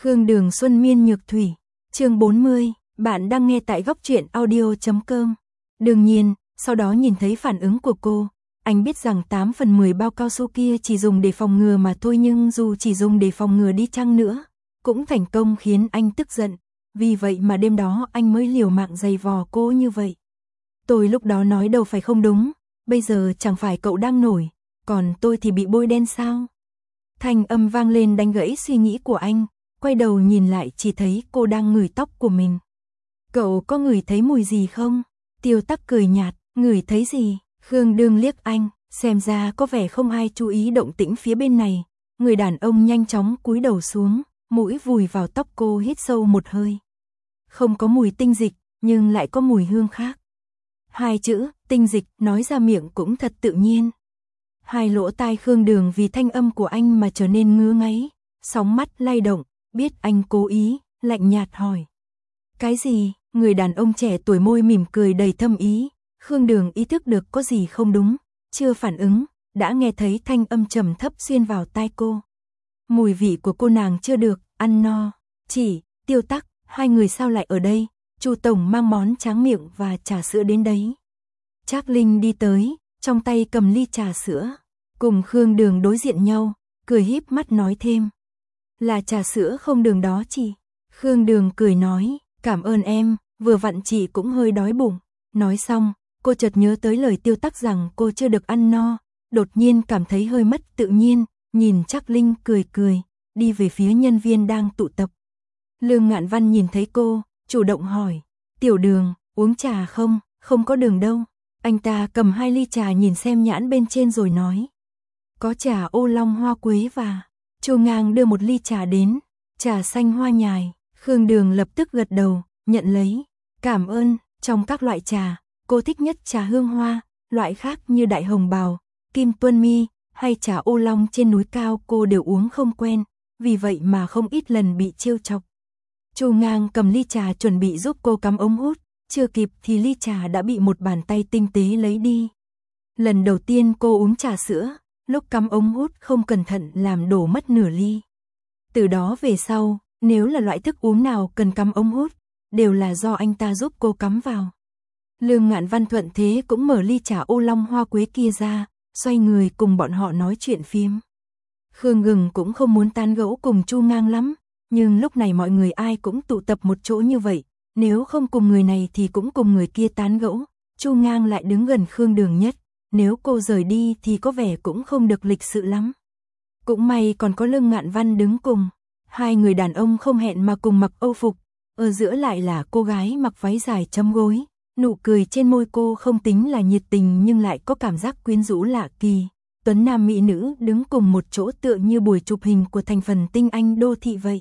Khương Đường Xuân Miên Nhược Thủy, chương 40, bạn đang nghe tại góc truyện audio.com. Đương nhiên, sau đó nhìn thấy phản ứng của cô, anh biết rằng 8 phần 10 bao cao su kia chỉ dùng để phòng ngừa mà thôi, nhưng dù chỉ dùng để phòng ngừa đi chăng nữa, cũng thành công khiến anh tức giận, vì vậy mà đêm đó anh mới liều mạng giày vò cô như vậy. Tôi lúc đó nói đâu phải không đúng, bây giờ chẳng phải cậu đang nổi, còn tôi thì bị bôi đen sao? Thanh âm vang lên đánh gãy suy nghĩ của anh, quay đầu nhìn lại chỉ thấy cô đang ngửi tóc của mình. Cậu có ngửi thấy mùi gì không? Tiêu Tắc cười nhạt, ngửi thấy gì? Khương Đường liếc anh, xem ra có vẻ không ai chú ý động tĩnh phía bên này. Người đàn ông nhanh chóng cúi đầu xuống, mũi vùi vào tóc cô, hít sâu một hơi. Không có mùi tinh dịch, nhưng lại có mùi hương khác. Hai chữ, tinh dịch, nói ra miệng cũng thật tự nhiên. Hai lỗ tai Khương Đường vì thanh âm của anh mà trở nên ngứa ngáy, sóng mắt lay động, biết anh cố ý, lạnh nhạt hỏi. Cái gì? Người đàn ông trẻ tuổi môi mỉm cười đầy thâm ý. Khương Đường ý thức được có gì không đúng, chưa phản ứng, đã nghe thấy thanh âm trầm thấp xuyên vào tai cô. Mùi vị của cô nàng chưa được, ăn no. Chỉ, Tiêu Tắc, hai người sao lại ở đây? Chu tổng mang món tráng miệng và trà sữa đến đấy. Trác Linh đi tới, trong tay cầm ly trà sữa, cùng Khương Đường đối diện nhau, cười híp mắt nói thêm. Là trà sữa không đường đó chị. Khương Đường cười nói, cảm ơn em, vừa vặn chị cũng hơi đói bụng. Nói xong, cô chợt nhớ tới lời Tiêu Tắc rằng cô chưa được ăn no, đột nhiên cảm thấy hơi mất tự nhiên, nhìn Trác Linh cười cười, đi về phía nhân viên đang tụ tập. Lương Ngạn Văn nhìn thấy cô, chủ động hỏi, Tiểu Đường, uống trà không? Không có đường đâu. Anh ta cầm 2 ly trà nhìn xem nhãn bên trên rồi nói. Có trà ô long hoa quế và... Chu Ngang đưa một ly trà đến, trà xanh hoa nhài. Khương Đường lập tức gật đầu, nhận lấy. Cảm ơn, trong các loại trà, cô thích nhất trà hương hoa, loại khác như đại hồng bào, kim tuân mi, hay trà ô long trên núi cao cô đều uống không quen, vì vậy mà không ít lần bị trêu chọc. Chu Ngang cầm ly trà chuẩn bị giúp cô cắm ống hút, chưa kịp thì ly trà đã bị một bàn tay tinh tế lấy đi. Lần đầu tiên cô uống trà sữa, lúc cắm ống hút không cẩn thận làm đổ mất nửa ly. Từ đó về sau, nếu là loại thức uống nào cần cắm ống hút, đều là do anh ta giúp cô cắm vào. Lương Ngạn Văn thuận thế cũng mở ly trà ô long hoa quế kia ra, xoay người cùng bọn họ nói chuyện phiếm. Khương Ngừng cũng không muốn tán gẫu cùng Chu Ngang lắm, nhưng lúc này mọi người ai cũng tụ tập một chỗ như vậy, nếu không cùng người này thì cũng cùng người kia tán gẫu. Chu Ngang lại đứng gần Khương Đường nhất, nếu cô rời đi thì có vẻ cũng không được lịch sự lắm. Cũng may còn có Lương Ngạn Văn đứng cùng, hai người đàn ông không hẹn mà cùng mặc âu phục, ở giữa lại là cô gái mặc váy dài chấm gối, nụ cười trên môi cô không tính là nhiệt tình nhưng lại có cảm giác quyến rũ lạ kỳ. Tuấn nam mỹ nữ đứng cùng một chỗ tựa như buổi chụp hình của thành phần tinh anh đô thị vậy.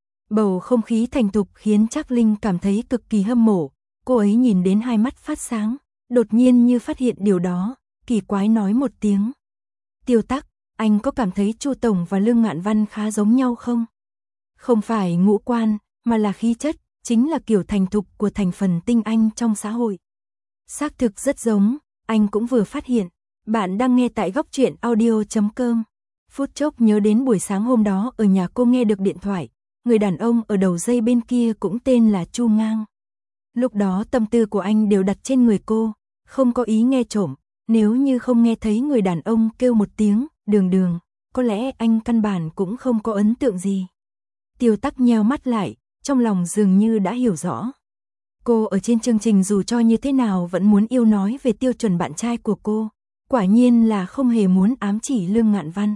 Bầu không khí thành thục khiến Trác Linh cảm thấy cực kỳ hâm mộ, cô ấy nhìn đến hai mắt phát sáng, đột nhiên như phát hiện điều đó, kỳ quái nói một tiếng. Tiêu Tắc, anh có cảm thấy Chu tổng và Lương Ngạn Văn khá giống nhau không? Không phải ngũ quan, mà là khí chất, chính là kiểu thành thục của thành phần tinh anh trong xã hội. Xác thực rất giống, anh cũng vừa phát hiện. Bạn đang nghe tại góc truyện audio.com. Phút chốc nhớ đến buổi sáng hôm đó ở nhà cô nghe được điện thoại, người đàn ông ở đầu dây bên kia cũng tên là Chu Ngang. Lúc đó tâm tư của anh đều đặt trên người cô, không có ý nghe trộm, nếu như không nghe thấy người đàn ông kêu một tiếng, Đường Đường, có lẽ anh căn bản cũng không có ấn tượng gì. Tiêu Tắc nheo mắt lại, trong lòng dường như đã hiểu rõ. Cô ở trên chương trình dù cho như thế nào vẫn muốn yêu nói về tiêu chuẩn bạn trai của cô, quả nhiên là không hề muốn ám chỉ Lương Ngạn Văn.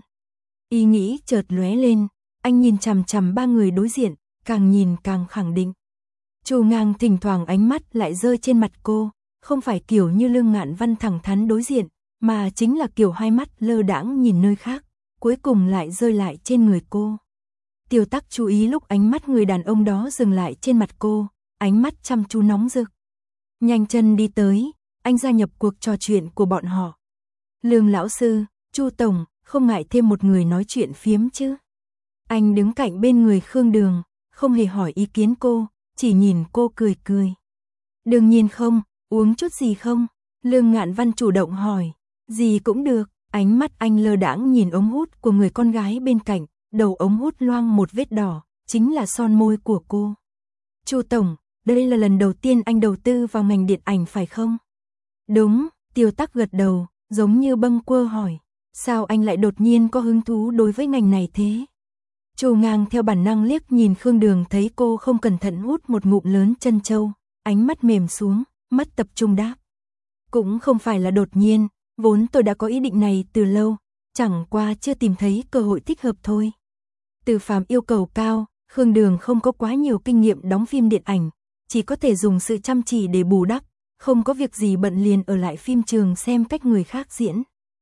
Ý nghĩ chợt lóe lên, anh nhìn chằm chằm ba người đối diện, càng nhìn càng khẳng định. Chu Ngang thỉnh thoảng ánh mắt lại rơi trên mặt cô, không phải kiểu như Lương Ngạn Văn thẳng thắn đối diện, mà chính là kiểu hai mắt lơ đãng nhìn nơi khác, cuối cùng lại rơi lại trên người cô. Tiêu Tắc chú ý lúc ánh mắt người đàn ông đó dừng lại trên mặt cô, ánh mắt chăm chú nóng rực. Nhanh chân đi tới, anh gia nhập cuộc trò chuyện của bọn họ. Lương lão sư, Chu tổng, không ngại thêm một người nói chuyện phiếm chứ? Anh đứng cạnh bên người Khương Đường, không hề hỏi ý kiến cô, chỉ nhìn cô cười cười. Đương nhiên không, uống chút gì không? Lương Ngạn Văn chủ động hỏi. Gì cũng được, ánh mắt anh lơ đãng nhìn ống hút của người con gái bên cạnh, đầu ống hút loang một vết đỏ, chính là son môi của cô. Chu tổng, đây là lần đầu tiên anh đầu tư vào ngành điện ảnh phải không? Đúng, Tiêu Tắc gật đầu, giống như bâng quơ hỏi. Sao anh lại đột nhiên có hứng thú đối với ngành này thế? Chu Ngang theo bản năng liếc nhìn Khương Đường, thấy cô không cẩn thận hút một ngụm lớn trân châu, ánh mắt mềm xuống, mất tập trung đáp. Cũng không phải là đột nhiên, vốn tôi đã có ý định này từ lâu, chẳng qua chưa tìm thấy cơ hội thích hợp thôi. Từ Phàm yêu cầu cao, Khương Đường không có quá nhiều kinh nghiệm đóng phim điện ảnh, chỉ có thể dùng sự chăm chỉ để bù đắp, không có việc gì bận liền ở lại phim trường xem cách người khác diễn.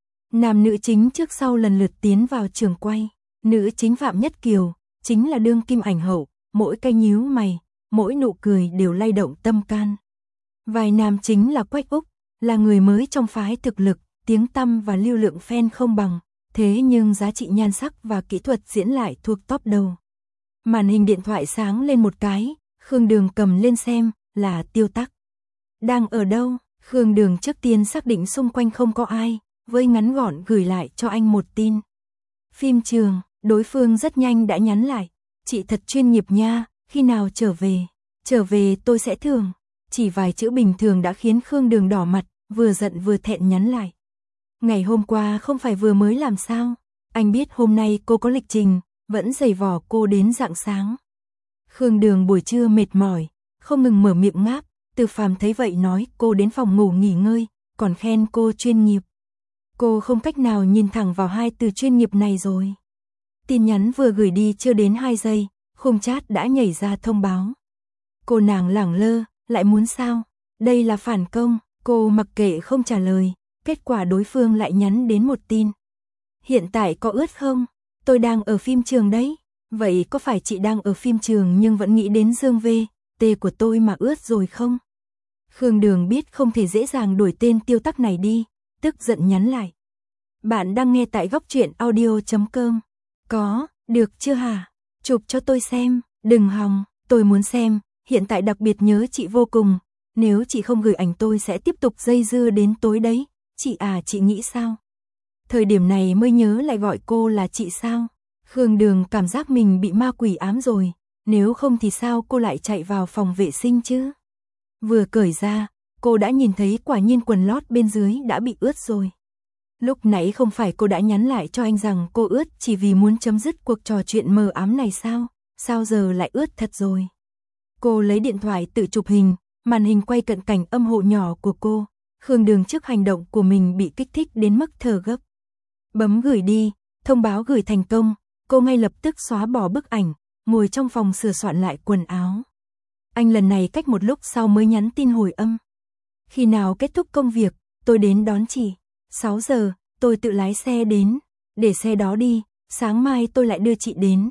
Nam nữ chính trước sau lần lượt tiến vào trường quay, nữ chính Phạm Nhất Kiều, chính là đương kim ảnh hậu, mỗi cái nhíu mày, mỗi nụ cười đều lay động tâm can. Vai nam chính là Quách Úc, là người mới trong phái thực lực, tiếng tăm và lưu lượng fan không bằng, thế nhưng giá trị nhan sắc và kỹ thuật diễn lại thuộc top đầu. Màn hình điện thoại sáng lên một cái, Khương Đường cầm lên xem, là Tiêu Tắc. Đang ở đâu? Khương Đường trước tiên xác định xung quanh không có ai, với ngắn gọn gửi lại cho anh một tin. Phim trường, đối phương rất nhanh đã nhắn lại. Chị thật chuyên nghiệp nha, khi nào trở về? Trở về tôi sẽ thưởng. Chỉ vài chữ bình thường đã khiến Khương Đường đỏ mặt, vừa giận vừa thẹn nhắn lại. Ngày hôm qua không phải vừa mới làm sao? Anh biết hôm nay cô có lịch trình, vẫn giày vò cô đến rạng sáng. Khương Đường buổi trưa mệt mỏi, không ngừng mở miệng ngáp. Từ Phàm thấy vậy nói cô đến phòng ngủ nghỉ ngơi, còn khen cô chuyên nghiệp. Cô không cách nào nhìn thẳng vào hai từ chuyên nghiệp này rồi. Tin nhắn vừa gửi đi chưa đến 2 giây, khung chat đã nhảy ra thông báo. Cô nàng lẳng lơ, lại muốn sao? Đây là phản công, cô mặc kệ không trả lời, kết quả đối phương lại nhắn đến một tin. Hiện tại có ướt không? Tôi đang ở phim trường đấy. Vậy có phải chị đang ở phim trường nhưng vẫn nghĩ đến Dương V.T của tôi mà ướt rồi không? Khương Đường biết không thể dễ dàng đổi tên Tiêu Tắc này đi, tức giận nhắn lại. Bạn đang nghe tại góc truyện audio.com. Có, được chưa hả? Chụp cho tôi xem, đừng hòng, tôi muốn xem, hiện tại đặc biệt nhớ chị vô cùng. Nếu chị không gửi ảnh tôi sẽ tiếp tục dây dưa đến tối đấy. Chị à, chị nghĩ sao? Thời điểm này mới nhớ lại gọi cô là chị sao? Khương Đường cảm giác mình bị ma quỷ ám rồi, nếu không thì sao cô lại chạy vào phòng vệ sinh chứ? Vừa cởi ra, cô đã nhìn thấy quả nhiên quần lót bên dưới đã bị ướt rồi. Lúc nãy không phải cô đã nhắn lại cho anh rằng cô ướt chỉ vì muốn chấm dứt cuộc trò chuyện mờ ám này sao? Sao giờ lại ướt thật rồi? Cô lấy điện thoại tự chụp hình, màn hình quay cận cảnh âm hộ nhỏ của cô. Khương Đường trước hành động của mình bị kích thích đến mức thở gấp. Bấm gửi đi, thông báo gửi thành công, cô ngay lập tức xóa bỏ bức ảnh, ngồi trong phòng sửa soạn lại quần áo. Anh lần này cách một lúc sau mới nhắn tin hồi âm. Khi nào kết thúc công việc, tôi đến đón chị. 6 giờ, tôi tự lái xe đến. Để xe đó đi, sáng mai tôi lại đưa chị đến.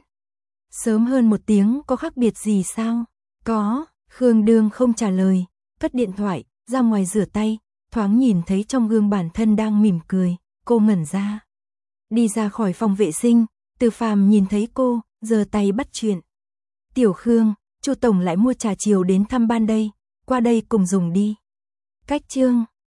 Sớm hơn 1 tiếng có khác biệt gì sao? Có, Khương Đường không trả lời, cất điện thoại, ra ngoài rửa tay, thoáng nhìn thấy trong gương bản thân đang mỉm cười, cô ngẩn ra. Đi ra khỏi phòng vệ sinh, Từ Phàm nhìn thấy cô, giơ tay bắt chuyện. Tiểu Khương, Chu tổng lại mua trà chiều đến thăm ban đây, qua đây cùng dùng đi. Cách chương